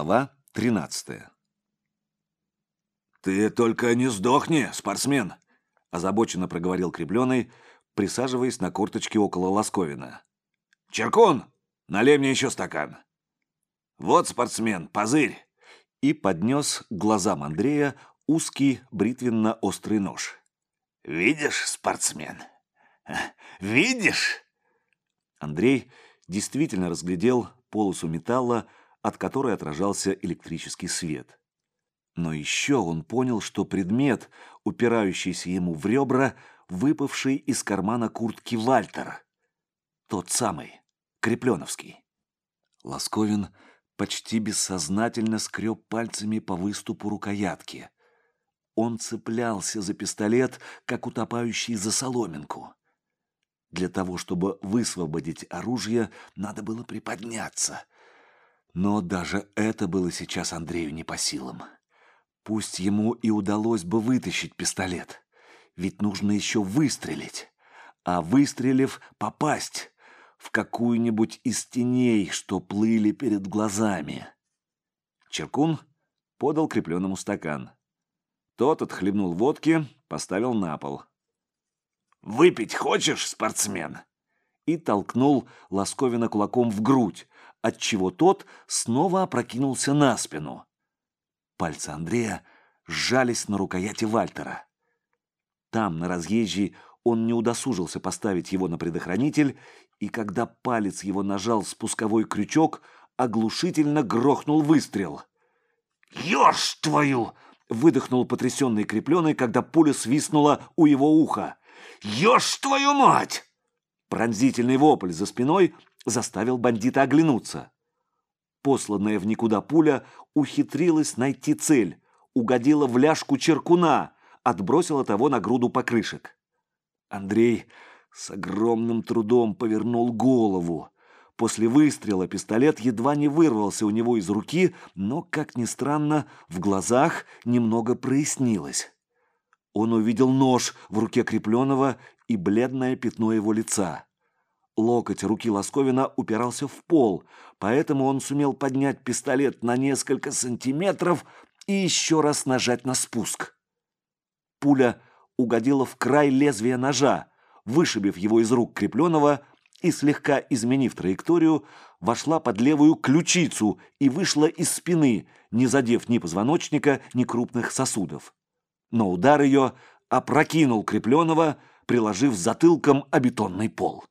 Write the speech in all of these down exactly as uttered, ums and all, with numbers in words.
Глава тринадцатая. «Ты только не сдохни, спортсмен!» — озабоченно проговорил Крепленый, присаживаясь на корточки около Лосковина. «Черкун, налей мне еще стакан!» «Вот, спортсмен, позырь!» И поднес к глазам Андрея узкий бритвенно-острый нож. «Видишь, спортсмен? Видишь?» Андрей действительно разглядел полосу металла, от которой отражался электрический свет. Но еще он понял, что предмет, упирающийся ему в ребра, выпавший из кармана куртки Вальтер. Тот самый, крепленовский. Лосковин почти бессознательно скреб пальцами по выступу рукоятки. Он цеплялся за пистолет, как утопающий за соломинку. Для того, чтобы высвободить оружие, надо было приподняться. Но даже это было сейчас Андрею не по силам. Пусть ему и удалось бы вытащить пистолет, ведь нужно еще выстрелить, а выстрелив, попасть в какую-нибудь из теней, что плыли перед глазами. Черкун подал Крепленному стакан. Тот отхлебнул водки, поставил на пол. «Выпить хочешь, спортсмен?» И толкнул Лосковина кулаком в грудь, отчего тот снова опрокинулся на спину. Пальцы Андрея сжались на рукояти Вальтера. Там, на разъезжей, он не удосужился поставить его на предохранитель, и когда палец его нажал спусковой крючок, оглушительно грохнул выстрел. «Ешь твою!» — выдохнул потрясенный Крепленый, когда пуля свистнула у его уха. «Ешь твою мать!» Пронзительный вопль за спиной заставил бандита оглянуться. Посланная в никуда пуля ухитрилась найти цель, угодила в ляжку Черкуна, отбросила того на груду покрышек. Андрей с огромным трудом повернул голову. После выстрела пистолет едва не вырвался у него из руки, но, как ни странно, в глазах немного прояснилось. Он увидел нож в руке Крепленного и бледное пятно его лица. Локоть руки Лосковина упирался в пол, поэтому он сумел поднять пистолет на несколько сантиметров и еще раз нажать на спуск. Пуля угодила в край лезвия ножа, вышибив его из рук Крепленного и, слегка изменив траекторию, вошла под левую ключицу и вышла из спины, не задев ни позвоночника, ни крупных сосудов. Но удар ее опрокинул Крепленного, приложив затылком о бетонный пол.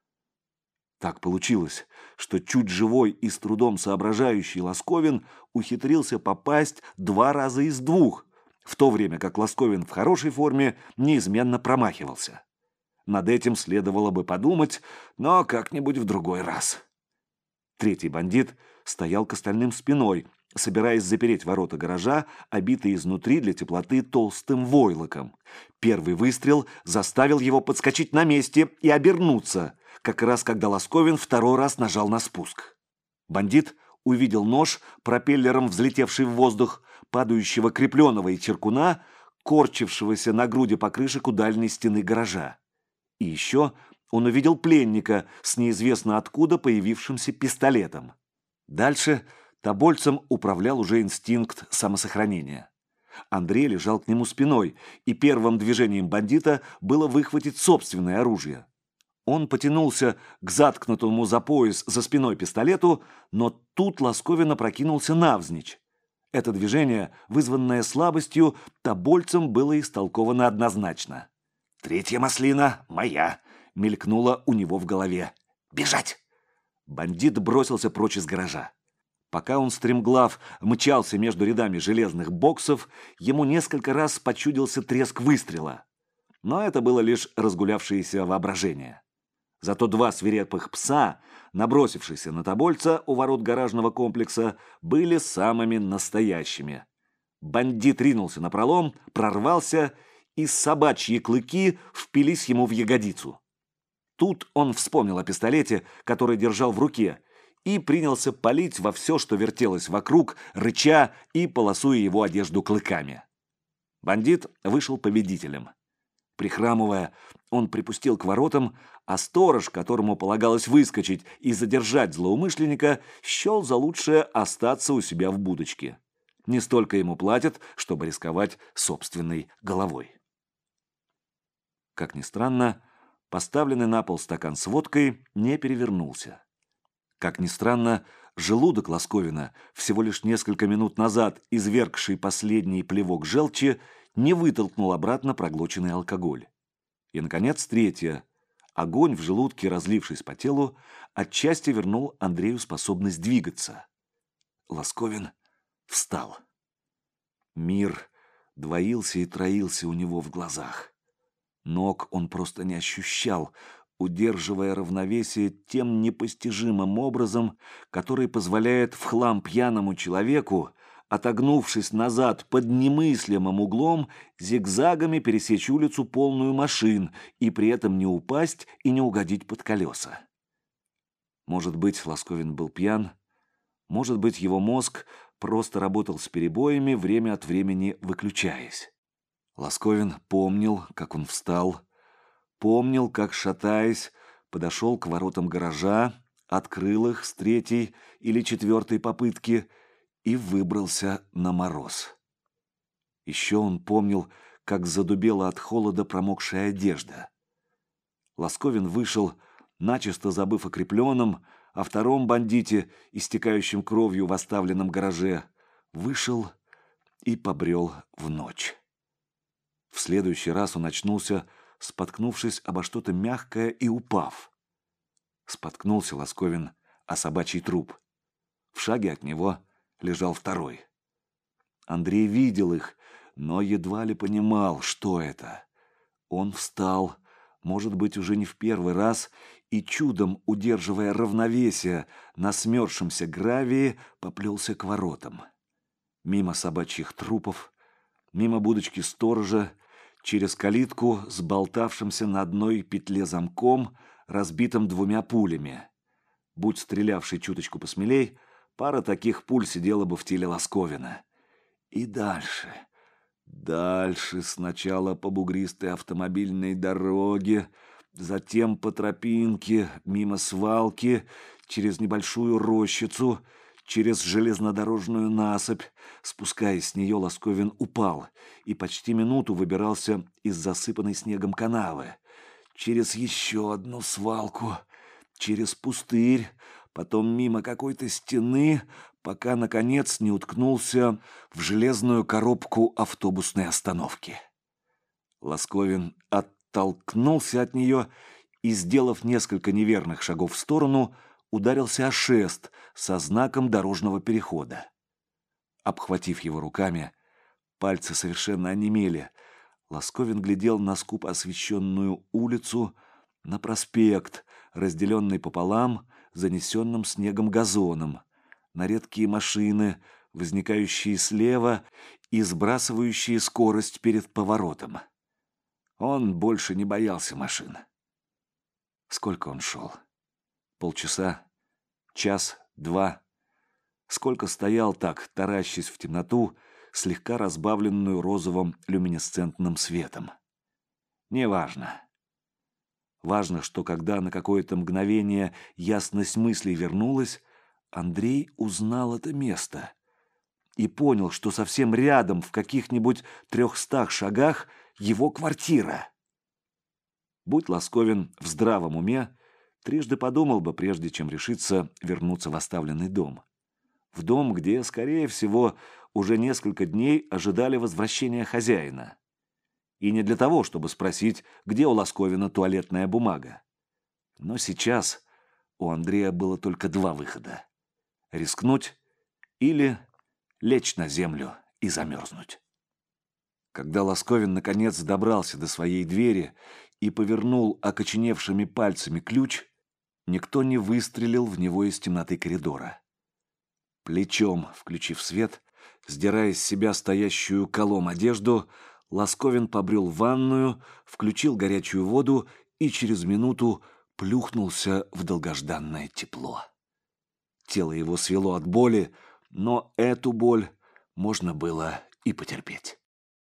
Так получилось, что чуть живой и с трудом соображающий Лосковин ухитрился попасть два раза из двух, в то время как Лосковин в хорошей форме неизменно промахивался. Над этим следовало бы подумать, но как-нибудь в другой раз. Третий бандит стоял к остальным спиной, собираясь запереть ворота гаража, обитые изнутри для теплоты толстым войлоком. Первый выстрел заставил его подскочить на месте и обернуться, как раз когда Лосковин второй раз нажал на спуск. Бандит увидел нож, пропеллером взлетевший в воздух, падающего Крепленного и Черкуна, корчившегося на груди покрышек у дальней стены гаража. И еще он увидел пленника с неизвестно откуда появившимся пистолетом. Дальше Тобольцем управлял уже инстинкт самосохранения. Андрей лежал к нему спиной, и первым движением бандита было выхватить собственное оружие. Он потянулся к заткнутому за пояс за спиной пистолету, но тут Лосковин опрокинулся навзничь. Это движение, вызванное слабостью, Тобольцем было истолковано однозначно. «Третья маслина моя!» — мелькнула у него в голове. «Бежать!» Бандит бросился прочь из гаража. Пока он стремглав мчался между рядами железных боксов, ему несколько раз почудился треск выстрела. Но это было лишь разгулявшееся воображение. Зато два свирепых пса, набросившиеся на Тобольца у ворот гаражного комплекса, были самыми настоящими. Бандит ринулся напролом, прорвался, и собачьи клыки впились ему в ягодицу. Тут он вспомнил о пистолете, который держал в руке, и принялся палить во все, что вертелось вокруг, рыча и полосуя его одежду клыками. Бандит вышел победителем. Прихрамывая, он припустил к воротам, а сторож, которому полагалось выскочить и задержать злоумышленника, счел за лучшее остаться у себя в будочке. Не столько ему платят, чтобы рисковать собственной головой. Как ни странно, поставленный на пол стакан с водкой не перевернулся. Как ни странно, желудок Лосковина, всего лишь несколько минут назад извергший последний плевок желчи, не вытолкнул обратно проглоченный алкоголь. И, наконец, третье. Огонь в желудке, разлившись по телу, отчасти вернул Андрею способность двигаться. Лосковин встал. Мир двоился и троился у него в глазах. Ног он просто не ощущал, удерживая равновесие тем непостижимым образом, который позволяет в хлам пьяному человеку, отогнувшись назад под немыслимым углом, зигзагами пересечь улицу, полную машин, и при этом не упасть и не угодить под колеса. Может быть, Лосковин был пьян, может быть, его мозг просто работал с перебоями, время от времени выключаясь. Лосковин помнил, как он встал, помнил, как, шатаясь, подошел к воротам гаража, открыл их с третьей или четвертой попытки и выбрался на мороз. Еще он помнил, как задубела от холода промокшая одежда. Лосковин вышел, начисто забыв о крепленном, о втором бандите, истекающем кровью в оставленном гараже, вышел и побрел в ночь. В следующий раз он очнулся, споткнувшись обо что-то мягкое и упав. Споткнулся Лосковин о собачий труп. В шаге от него лежал второй. Андрей видел их, но едва ли понимал, что это. Он встал, может быть, уже не в первый раз, и чудом, удерживая равновесие на смерзшемся гравии, поплелся к воротам. Мимо собачьих трупов, мимо будочки сторожа, через калитку с болтавшимся на одной петле замком, разбитым двумя пулями. Будь стрелявший чуточку посмелей, пара таких пуль сидела бы в теле Лосковина. И дальше, дальше, сначала по бугристой автомобильной дороге, затем по тропинке, мимо свалки, через небольшую рощицу, через железнодорожную насыпь. Спускаясь с нее, Лосковин упал и почти минуту выбирался из засыпанной снегом канавы. Через еще одну свалку, через пустырь, потом мимо какой-то стены, пока, наконец, не уткнулся в железную коробку автобусной остановки. Лосковин оттолкнулся от нее и, сделав несколько неверных шагов в сторону, ударился о шест со знаком дорожного перехода. Обхватив его руками, пальцы совершенно онемели. Лосковин глядел на скупо освещенную улицу, на проспект, разделенный пополам, занесенным снегом газоном, на редкие машины, возникающие слева и сбрасывающие скорость перед поворотом. Он больше не боялся машин. Сколько он шел? Полчаса? Час? Два? Сколько стоял так, таращась в темноту, слегка разбавленную розовым люминесцентным светом? Неважно. Важно, что когда на какое-то мгновение ясность мыслей вернулась, Андрей узнал это место и понял, что совсем рядом, в каких-нибудь трехстах шагах, его квартира. Будь Лосковин в здравом уме, трижды подумал бы, прежде чем решиться вернуться в оставленный дом. В дом, где, скорее всего, уже несколько дней ожидали возвращения хозяина. И не для того, чтобы спросить, где у Лосковина туалетная бумага. Но сейчас у Андрея было только два выхода: рискнуть или лечь на землю и замерзнуть. Когда Лосковин наконец добрался до своей двери и повернул окоченевшими пальцами ключ, никто не выстрелил в него из темноты коридора. Плечом, включив свет, сдирая с себя стоящую колом одежду, Лосковин побрел в ванную, включил горячую воду и через минуту плюхнулся в долгожданное тепло. Тело его свело от боли, но эту боль можно было и потерпеть.